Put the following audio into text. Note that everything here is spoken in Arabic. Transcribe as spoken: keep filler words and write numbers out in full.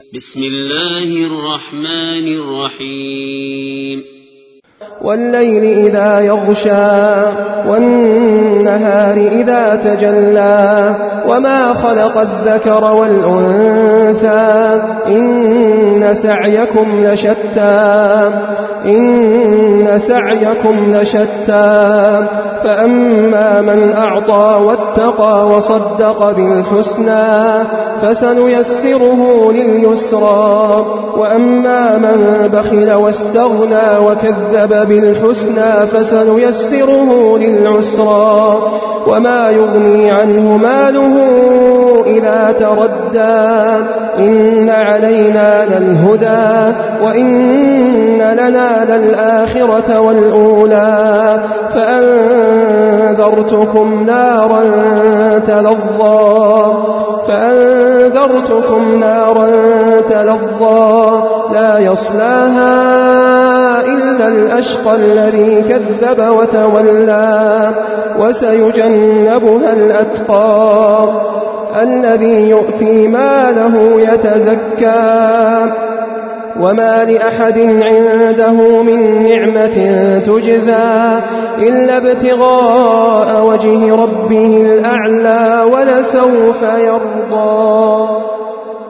بسم الله الرحمن الرحيم والليل إذا يغشى والنهار إذا تجلى وما خلق الذكر والأنثى إن سعيكم لشتى إن سعيكم لشتى فأما من أعطى واتقى وصدق بالحسنى فسنيسره لليسرى وأما من بخل واستغنى وكذب بالحسنى فسنيسره للعسرى وما يغني عنه ماله إذا تردى إن علينا للهدى وإن لنا للآخرة والأولى فأنذرتكم نارا تلظى فأنذرتكم نارا تلظى لا يصلاها إلا الأشقى الذي كذب وتولى وسيجنبها الأتقى الذي يؤتي ماله يتزكى وما لأحد عنده من نعمة تجزى إلا ابتغاء وجه ربه الأعلى ولسوف يرضى.